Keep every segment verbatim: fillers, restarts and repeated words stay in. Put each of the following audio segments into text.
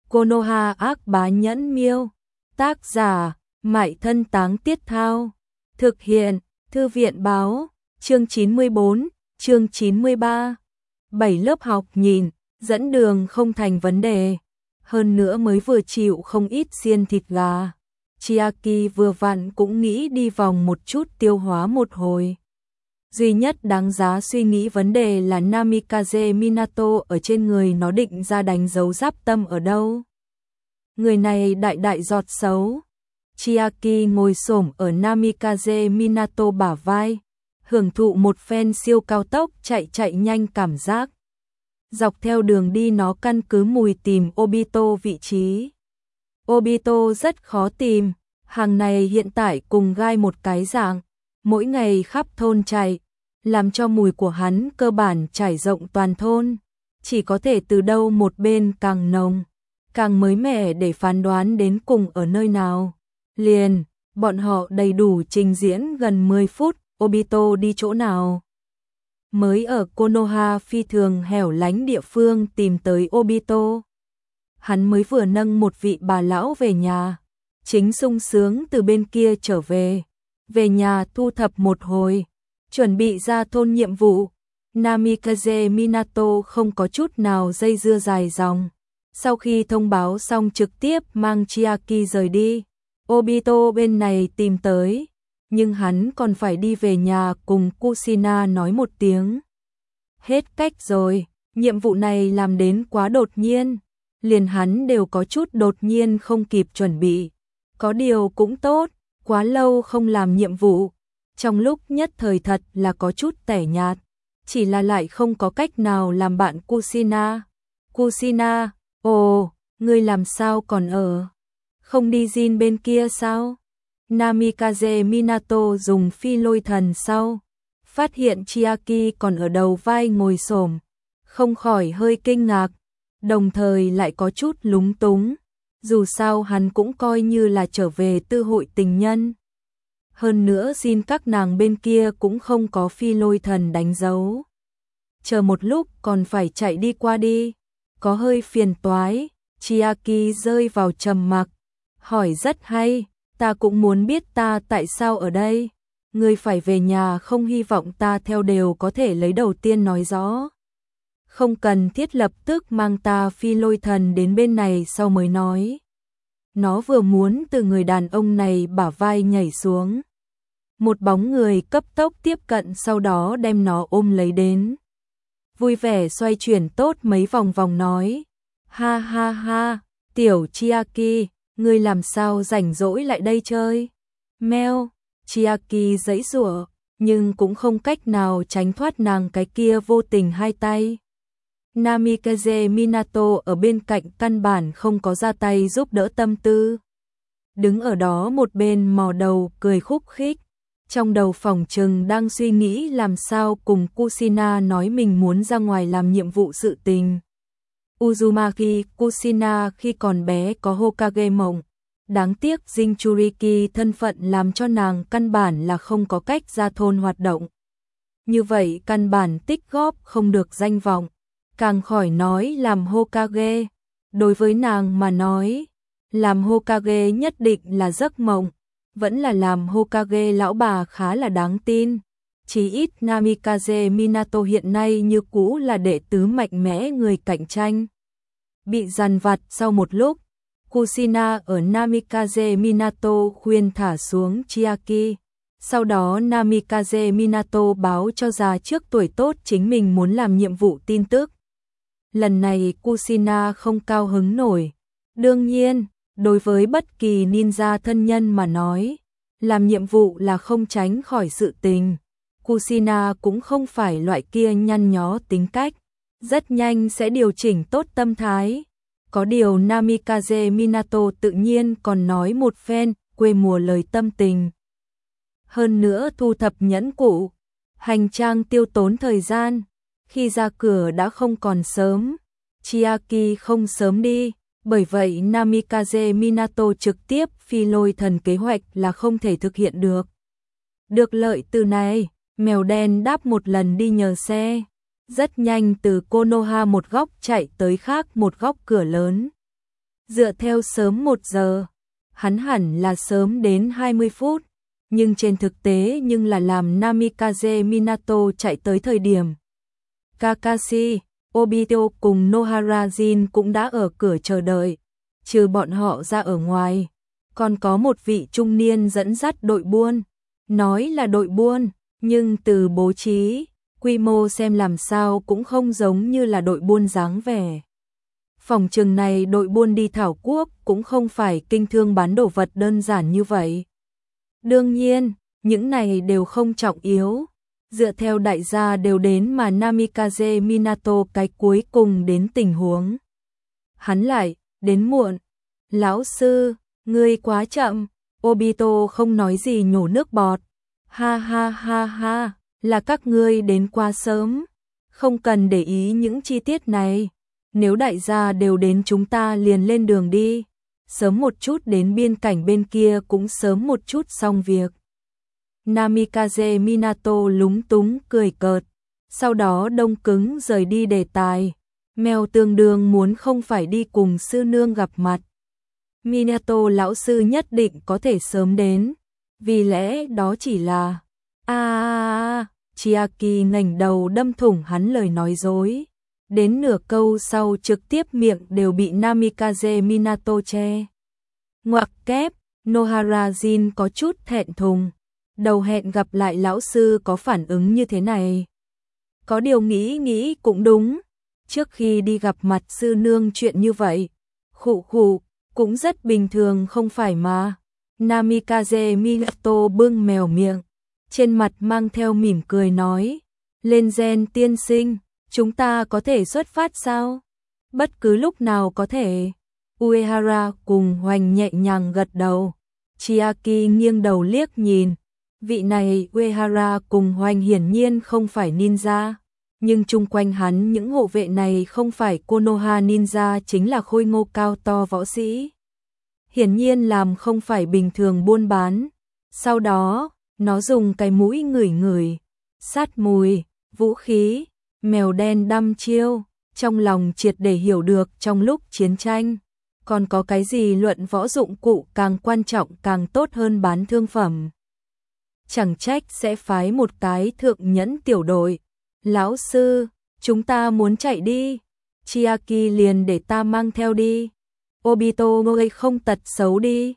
Konoha ác bá nhẫn miêu. Tác giả, Mại Thân Táng Tiết Thao. Thực hiện, Thư viện báo, chương chín mươi bốn, chương chín mươi ba. bảy lớp học nhìn, dẫn đường không thành vấn đề. Hơn nữa mới vừa chịu không ít xiên thịt gà. Chiaki vừa vặn cũng nghĩ đi vòng một chút tiêu hóa một hồi. Duy nhất đáng giá suy nghĩ vấn đề là Namikaze Minato ở trên người nó định ra đánh dấu giáp tâm ở đâu. Người này đại đại giọt xấu. Chiaki ngồi xổm ở Namikaze Minato bả vai, hưởng thụ một phen siêu cao tốc chạy chạy nhanh cảm giác. Dọc theo đường đi nó căn cứ mùi tìm Obito vị trí. Obito rất khó tìm, hàng này hiện tại cùng gai một cái dạng, mỗi ngày khắp thôn chạy, làm cho mùi của hắn cơ bản trải rộng toàn thôn, chỉ có thể từ đâu một bên càng nồng, càng mới mẻ để phán đoán đến cùng ở nơi nào. Liền, bọn họ đầy đủ trình diễn gần mười phút, Obito đi chỗ nào. Mới ở Konoha phi thường hẻo lánh địa phương tìm tới Obito. Hắn mới vừa nâng một vị bà lão về nhà, chính sung sướng từ bên kia trở về. Về nhà thu thập một hồi, chuẩn bị ra thôn nhiệm vụ. Namikaze Minato không có chút nào dây dưa dài dòng. Sau khi thông báo xong trực tiếp mang Chiaki rời đi. Obito bên này tìm tới, nhưng hắn còn phải đi về nhà cùng Kushina nói một tiếng. Hết cách rồi, nhiệm vụ này làm đến quá đột nhiên, liền hắn đều có chút đột nhiên không kịp chuẩn bị. Có điều cũng tốt, quá lâu không làm nhiệm vụ, trong lúc nhất thời thật là có chút tẻ nhạt, chỉ là lại không có cách nào làm bạn Kushina. Kushina, ồ, ngươi làm sao còn ở? Không đi Jin bên kia sao? Namikaze Minato dùng phi lôi thần sau, phát hiện Chiaki còn ở đầu vai ngồi xổm, không khỏi hơi kinh ngạc, đồng thời lại có chút lúng túng. Dù sao hắn cũng coi như là trở về tư hội tình nhân. Hơn nữa xin các nàng bên kia cũng không có phi lôi thần đánh dấu. Chờ một lúc còn phải chạy đi qua đi, có hơi phiền toái. Chiaki rơi vào trầm mặc, hỏi rất hay, ta cũng muốn biết ta tại sao ở đây. Ngươi phải về nhà không hy vọng ta theo đều có thể lấy đầu tiên nói rõ. Không cần thiết lập tức mang ta phi lôi thần đến bên này sau mới nói. Nó vừa muốn từ người đàn ông này bả vai nhảy xuống. Một bóng người cấp tốc tiếp cận sau đó đem nó ôm lấy đến. Vui vẻ xoay chuyển tốt mấy vòng vòng nói. Ha ha ha, tiểu Chiaki, ngươi làm sao rảnh rỗi lại đây chơi? Meo, Chiaki giãy giụa, nhưng cũng không cách nào tránh thoát nàng cái kia vô tình hai tay. Namikaze Minato ở bên cạnh căn bản không có ra tay giúp đỡ tâm tư. Đứng ở đó một bên mò đầu cười khúc khích. Trong đầu phòng trừng đang suy nghĩ làm sao cùng Kushina nói mình muốn ra ngoài làm nhiệm vụ sự tình. Uzumaki Kushina khi còn bé có Hokage mộng. Đáng tiếc Jinchuriki thân phận làm cho nàng căn bản là không có cách ra thôn hoạt động. Như vậy căn bản tích góp không được danh vọng. Càng khỏi nói làm Hokage, đối với nàng mà nói, làm Hokage nhất định là giấc mộng, vẫn là làm Hokage lão bà khá là đáng tin. Chỉ ít Namikaze Minato hiện nay như cũ là đệ tứ mạnh mẽ người cạnh tranh. Bị dằn vặt sau một lúc, Kushina ở Namikaze Minato khuyên thả xuống Chiaki. Sau đó Namikaze Minato báo cho già trước tuổi tốt chính mình muốn làm nhiệm vụ tin tức. Lần này Kushina không cao hứng nổi. Đương nhiên, đối với bất kỳ ninja thân nhân mà nói, làm nhiệm vụ là không tránh khỏi sự tình. Kushina cũng không phải loại kia nhăn nhó tính cách, rất nhanh sẽ điều chỉnh tốt tâm thái. Có điều Namikaze Minato tự nhiên còn nói một phen quê mùa lời tâm tình. Hơn nữa thu thập nhẫn cụ, hành trang tiêu tốn thời gian. Khi ra cửa đã không còn sớm, Chiaki không sớm đi, bởi vậy Namikaze Minato trực tiếp phi lôi thần kế hoạch là không thể thực hiện được. Được lợi từ này, mèo đen đáp một lần đi nhờ xe, rất nhanh từ Konoha một góc chạy tới khác một góc cửa lớn. Dựa theo sớm một giờ, hắn hẳn là sớm đến hai mươi phút, nhưng trên thực tế nhưng là làm Namikaze Minato chạy tới thời điểm. Kakashi, Obito cùng Nohara Jin cũng đã ở cửa chờ đợi, trừ bọn họ ra ở ngoài, còn có một vị trung niên dẫn dắt đội buôn, nói là đội buôn, nhưng từ bố trí, quy mô xem làm sao cũng không giống như là đội buôn dáng vẻ. Phòng trường này đội buôn đi thảo quốc cũng không phải kinh thương bán đồ vật đơn giản như vậy. Đương nhiên, những này đều không trọng yếu. Dựa theo đại gia đều đến mà Namikaze Minato cái cuối cùng đến tình huống. Hắn lại, đến muộn. Lão sư, ngươi quá chậm. Obito không nói gì nhổ nước bọt. Ha ha ha ha, là các ngươi đến quá sớm. Không cần để ý những chi tiết này. Nếu đại gia đều đến chúng ta liền lên đường đi. Sớm một chút đến biên cảnh bên kia cũng sớm một chút xong việc. Namikaze Minato lúng túng cười cợt, sau đó đông cứng rời đi đề tài. Mèo tương đương muốn không phải đi cùng sư nương gặp mặt. Minato lão sư nhất định có thể sớm đến, vì lẽ đó chỉ là... a à, Chiaki ngẩng đầu đâm thủng hắn lời nói dối. Đến nửa câu sau trực tiếp miệng đều bị Namikaze Minato che. Ngoặc kép, Nohara Jin có chút thẹn thùng. Đầu hẹn gặp lại lão sư có phản ứng như thế này. Có điều nghĩ nghĩ cũng đúng. Trước khi đi gặp mặt sư nương chuyện như vậy. Khụ khụ, cũng rất bình thường không phải mà. Namikaze Minato bưng mèo miệng. Trên mặt mang theo mỉm cười nói. Lên gen tiên sinh, chúng ta có thể xuất phát sao? Bất cứ lúc nào có thể. Uehara cùng Hoành nhẹ nhàng gật đầu. Chiaki nghiêng đầu liếc nhìn. Vị này Uehara cùng Hoành hiển nhiên không phải ninja, nhưng chung quanh hắn những hộ vệ này không phải Konoha ninja chính là khôi ngô cao to võ sĩ. Hiển nhiên làm không phải bình thường buôn bán. Sau đó, nó dùng cái mũi ngửi ngửi, sát mùi, vũ khí, mèo đen đăm chiêu, trong lòng triệt để hiểu được trong lúc chiến tranh. Còn có cái gì luận võ dụng cụ càng quan trọng càng tốt hơn bán thương phẩm. Chẳng trách sẽ phái một cái thượng nhẫn tiểu đội. Lão sư, chúng ta muốn chạy đi. Chiaki liền để ta mang theo đi. Obito ngồi không tật xấu đi.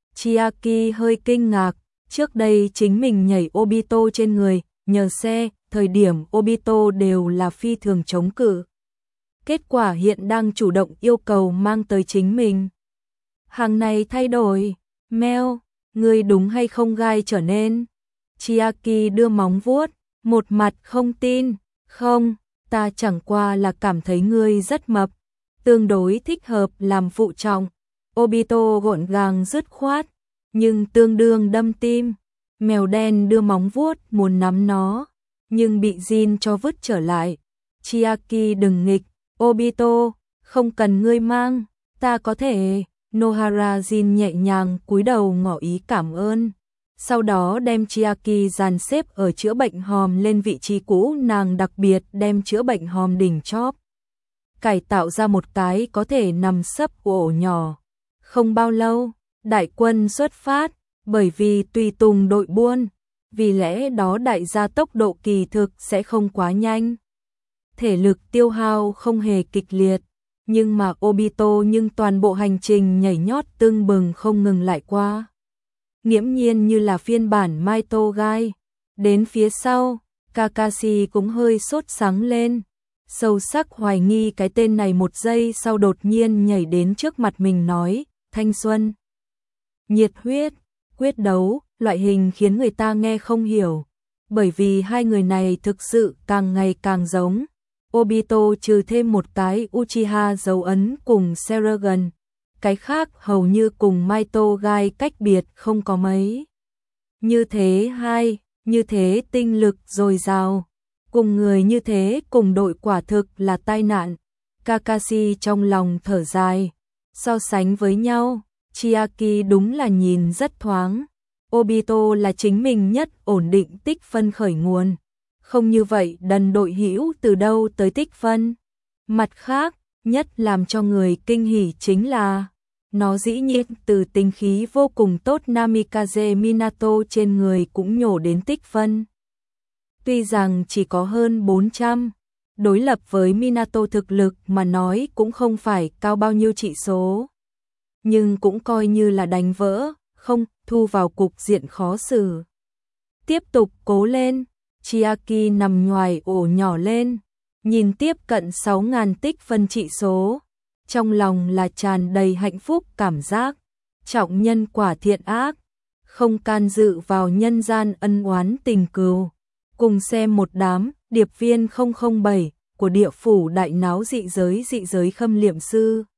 Chiaki hơi kinh ngạc. Trước đây chính mình nhảy Obito trên người, nhờ xe, thời điểm Obito đều là phi thường chống cự. Kết quả hiện đang chủ động yêu cầu mang tới chính mình. Hàng này thay đổi. Mèo, người đúng hay không gai trở nên. Chiaki đưa móng vuốt, một mặt không tin, không, ta chẳng qua là cảm thấy ngươi rất mập, tương đối thích hợp làm phụ trọng. Obito gọn gàng dứt khoát, nhưng tương đương đâm tim. Mèo đen đưa móng vuốt muốn nắm nó, nhưng bị Jin cho vứt trở lại. Chiaki đừng nghịch, Obito, không cần ngươi mang, ta có thể. Nohara Jin nhẹ nhàng cúi đầu ngỏ ý cảm ơn. Sau đó đem Chiaki dàn xếp ở chữa bệnh hòm lên vị trí cũ, nàng đặc biệt đem chữa bệnh hòm đỉnh chóp. Cải tạo ra một cái có thể nằm sấp ổ nhỏ. Không bao lâu, đại quân xuất phát, bởi vì tùy tùng đội buôn, vì lẽ đó đại gia tốc độ kỳ thực sẽ không quá nhanh. Thể lực tiêu hao không hề kịch liệt, nhưng mà Obito nhưng toàn bộ hành trình nhảy nhót tưng bừng không ngừng lại qua. Nghiễm nhiên như là phiên bản Maito Gai. Đến phía sau, Kakashi cũng hơi sốt sắng lên. Sâu sắc hoài nghi cái tên này một giây sau đột nhiên nhảy đến trước mặt mình nói, thanh xuân, nhiệt huyết, quyết đấu, loại hình khiến người ta nghe không hiểu. Bởi vì hai người này thực sự càng ngày càng giống. Obito trừ thêm một cái Uchiha dấu ấn cùng Sharingan. Cái khác hầu như cùng Maito Gai cách biệt không có mấy. Như thế hai, như thế tinh lực dồi dào. Cùng người như thế cùng đội quả thực là tai nạn. Kakashi trong lòng thở dài. So sánh với nhau, Chiaki đúng là nhìn rất thoáng. Obito là chính mình nhất ổn định tích phân khởi nguồn. Không như vậy đần đội hữu từ đâu tới tích phân. Mặt khác, nhất làm cho người kinh hỉ chính là Nó dĩ nhiên từ tính khí vô cùng tốt Namikaze Minato trên người cũng nhổ đến tích phân. Tuy rằng chỉ có hơn bốn trăm, đối lập với Minato thực lực mà nói cũng không phải cao bao nhiêu trị số. Nhưng cũng coi như là đánh vỡ, không thu vào cục diện khó xử. Tiếp tục cố lên, Chiaki nằm ngoài ổ nhỏ lên, nhìn tiếp cận sáu nghìn tích phân trị số. Trong lòng là tràn đầy hạnh phúc cảm giác, trọng nhân quả thiện ác, không can dự vào nhân gian ân oán tình cừu. Cùng xem một đám điệp viên không không bảy của địa phủ đại náo dị giới dị giới khâm liệm sư.